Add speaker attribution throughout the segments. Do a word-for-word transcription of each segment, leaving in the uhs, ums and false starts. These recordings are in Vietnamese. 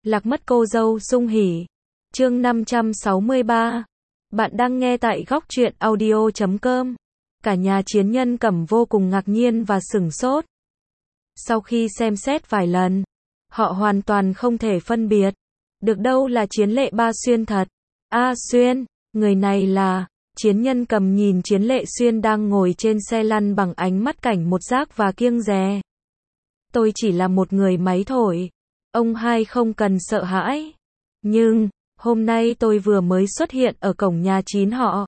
Speaker 1: Lạc mất cô dâu sung hỉ. Chương năm trăm sáu mươi ba. Bạn đang nghe tại góc truyện audio chấm com. Cả nhà Chiến Nhân Cẩm vô cùng ngạc nhiên và sửng sốt. Sau khi xem xét vài lần, họ hoàn toàn không thể phân biệt được đâu là Chiến Lệ Ba Xuyên thật. A Xuyên, người này là... Chiến Nhân Cẩm nhìn Chiến Lệ Xuyên đang ngồi trên xe lăn bằng ánh mắt cảnh một giác và kiêng dè. Tôi chỉ là một người máy thổi. Ông hai không cần sợ hãi. Nhưng, hôm nay tôi vừa mới xuất hiện ở cổng nhà Chín họ.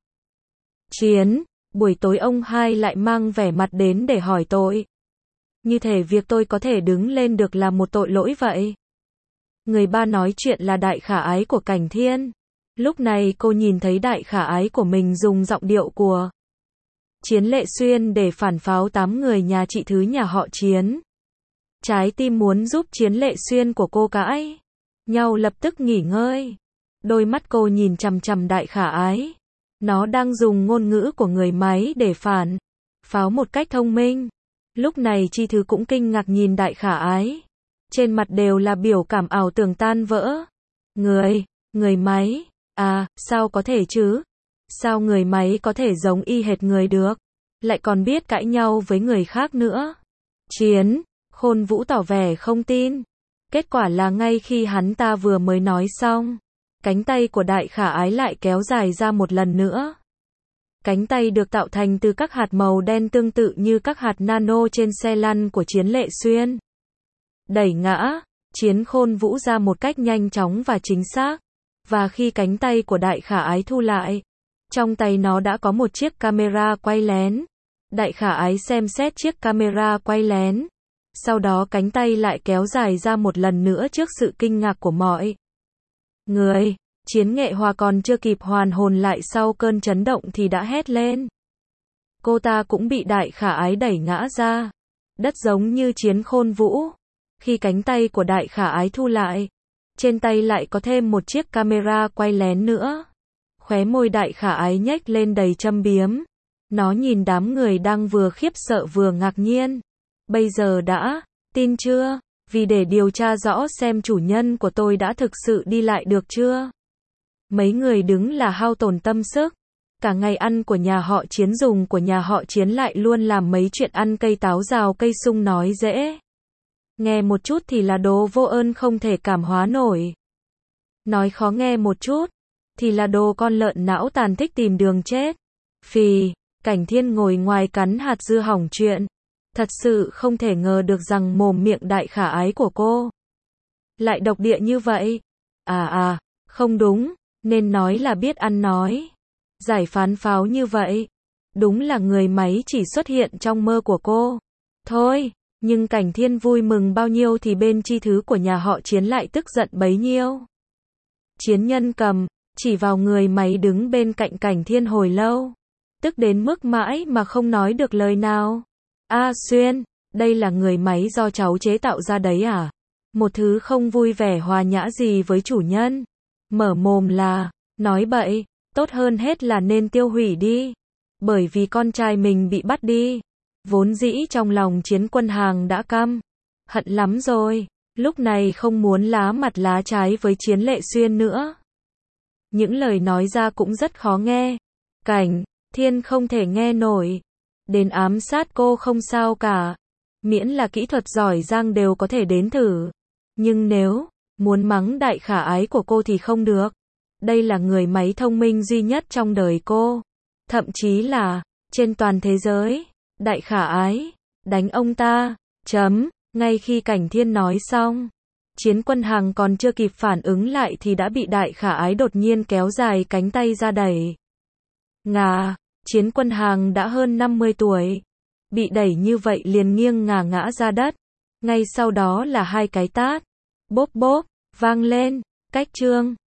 Speaker 1: Chiến, buổi tối ông hai lại mang vẻ mặt đến để hỏi tội. Như thể việc tôi có thể đứng lên được là một tội lỗi vậy. Người ba nói chuyện là đại khả ái của Cảnh Thiên. Lúc này cô nhìn thấy đại khả ái của mình dùng giọng điệu của Chiến Lệ Xuyên để phản pháo tám người nhà chị thứ nhà họ Chiến. Trái tim muốn giúp Chiến Lệ Xuyên của cô cãi nhau lập tức nghỉ ngơi. Đôi mắt cô nhìn chằm chằm đại khả ái. Nó đang dùng ngôn ngữ của người máy để phản pháo một cách thông minh. Lúc này Chi Thứ cũng kinh ngạc nhìn đại khả ái. Trên mặt đều là biểu cảm ảo tưởng tan vỡ. Người, người máy, à, sao có thể chứ? Sao người máy có thể giống y hệt người được? Lại còn biết cãi nhau với người khác nữa. Chiến, Khôn Vũ tỏ vẻ không tin. Kết quả là ngay khi hắn ta vừa mới nói xong, cánh tay của đại khả ái lại kéo dài ra một lần nữa. Cánh tay được tạo thành từ các hạt màu đen tương tự như các hạt nano trên xe lăn của Chiến Lệ Xuyên. Đẩy ngã, Chiến Khôn Vũ ra một cách nhanh chóng và chính xác. Và khi cánh tay của đại khả ái thu lại, trong tay nó đã có một chiếc camera quay lén. Đại khả ái xem xét chiếc camera quay lén. Sau đó cánh tay lại kéo dài ra một lần nữa trước sự kinh ngạc của mọi người. Chiến Nghệ Hòa còn chưa kịp hoàn hồn lại sau cơn chấn động thì đã hét lên. Cô ta cũng bị đại khả ái đẩy ngã ra. Đất giống như Chiến Khôn Vũ. Khi cánh tay của đại khả ái thu lại, trên tay lại có thêm một chiếc camera quay lén nữa. Khóe môi đại khả ái nhếch lên đầy châm biếm. Nó nhìn đám người đang vừa khiếp sợ vừa ngạc nhiên. Bây giờ đã, tin chưa? Vì để điều tra rõ xem chủ nhân của tôi đã thực sự đi lại được chưa? Mấy người đứng là hao tổn tâm sức. Cả ngày ăn của nhà họ Chiến dùng của nhà họ Chiến lại luôn làm mấy chuyện ăn cây táo rào cây sung nói dễ. Nghe một chút thì là đồ vô ơn không thể cảm hóa nổi. Nói khó nghe một chút, thì là đồ con lợn não tàn thích tìm đường chết. Phì, Cảnh Thiên ngồi ngoài cắn hạt dưa hỏng chuyện. Thật sự không thể ngờ được rằng mồm miệng đại khả ái của cô lại độc địa như vậy. À à, không đúng, nên nói là biết ăn nói. Giải phán pháo như vậy. Đúng là người máy chỉ xuất hiện trong mơ của cô. Thôi, nhưng Cảnh Thiên vui mừng bao nhiêu thì bên Chi Thứ của nhà họ Chiến lại tức giận bấy nhiêu. Chiến Nhân Cẩm chỉ vào người máy đứng bên cạnh Cảnh Thiên hồi lâu. Tức đến mức mãi mà không nói được lời nào. A Xuyên, đây là người máy do cháu chế tạo ra đấy à? Một thứ không vui vẻ hòa nhã gì với chủ nhân. Mở mồm là, nói bậy, tốt hơn hết là nên tiêu hủy đi. Bởi vì con trai mình bị bắt đi. Vốn dĩ trong lòng Chiến Quân Hàng đã căm hận lắm rồi. Lúc này không muốn lá mặt lá trái với Chiến Lệ Xuyên nữa. Những lời nói ra cũng rất khó nghe. Cảnh Thiên không thể nghe nổi. Đến ám sát cô không sao cả. Miễn là kỹ thuật giỏi giang đều có thể đến thử. Nhưng nếu muốn mắng đại khả ái của cô thì không được. Đây là người máy thông minh duy nhất trong đời cô. Thậm chí là trên toàn thế giới. Đại khả ái, đánh ông ta. Chấm, ngay khi Cảnh Thiên nói xong. Chiến Quân Hàng còn chưa kịp phản ứng lại thì đã bị đại khả ái đột nhiên kéo dài cánh tay ra đẩy. Ngà. Chiến Quân Hàng đã hơn năm mươi tuổi. Bị đẩy như vậy liền nghiêng ngả ngã ra đất. Ngay sau đó là hai cái tát. Bốp bốp, vang lên. Cách chương.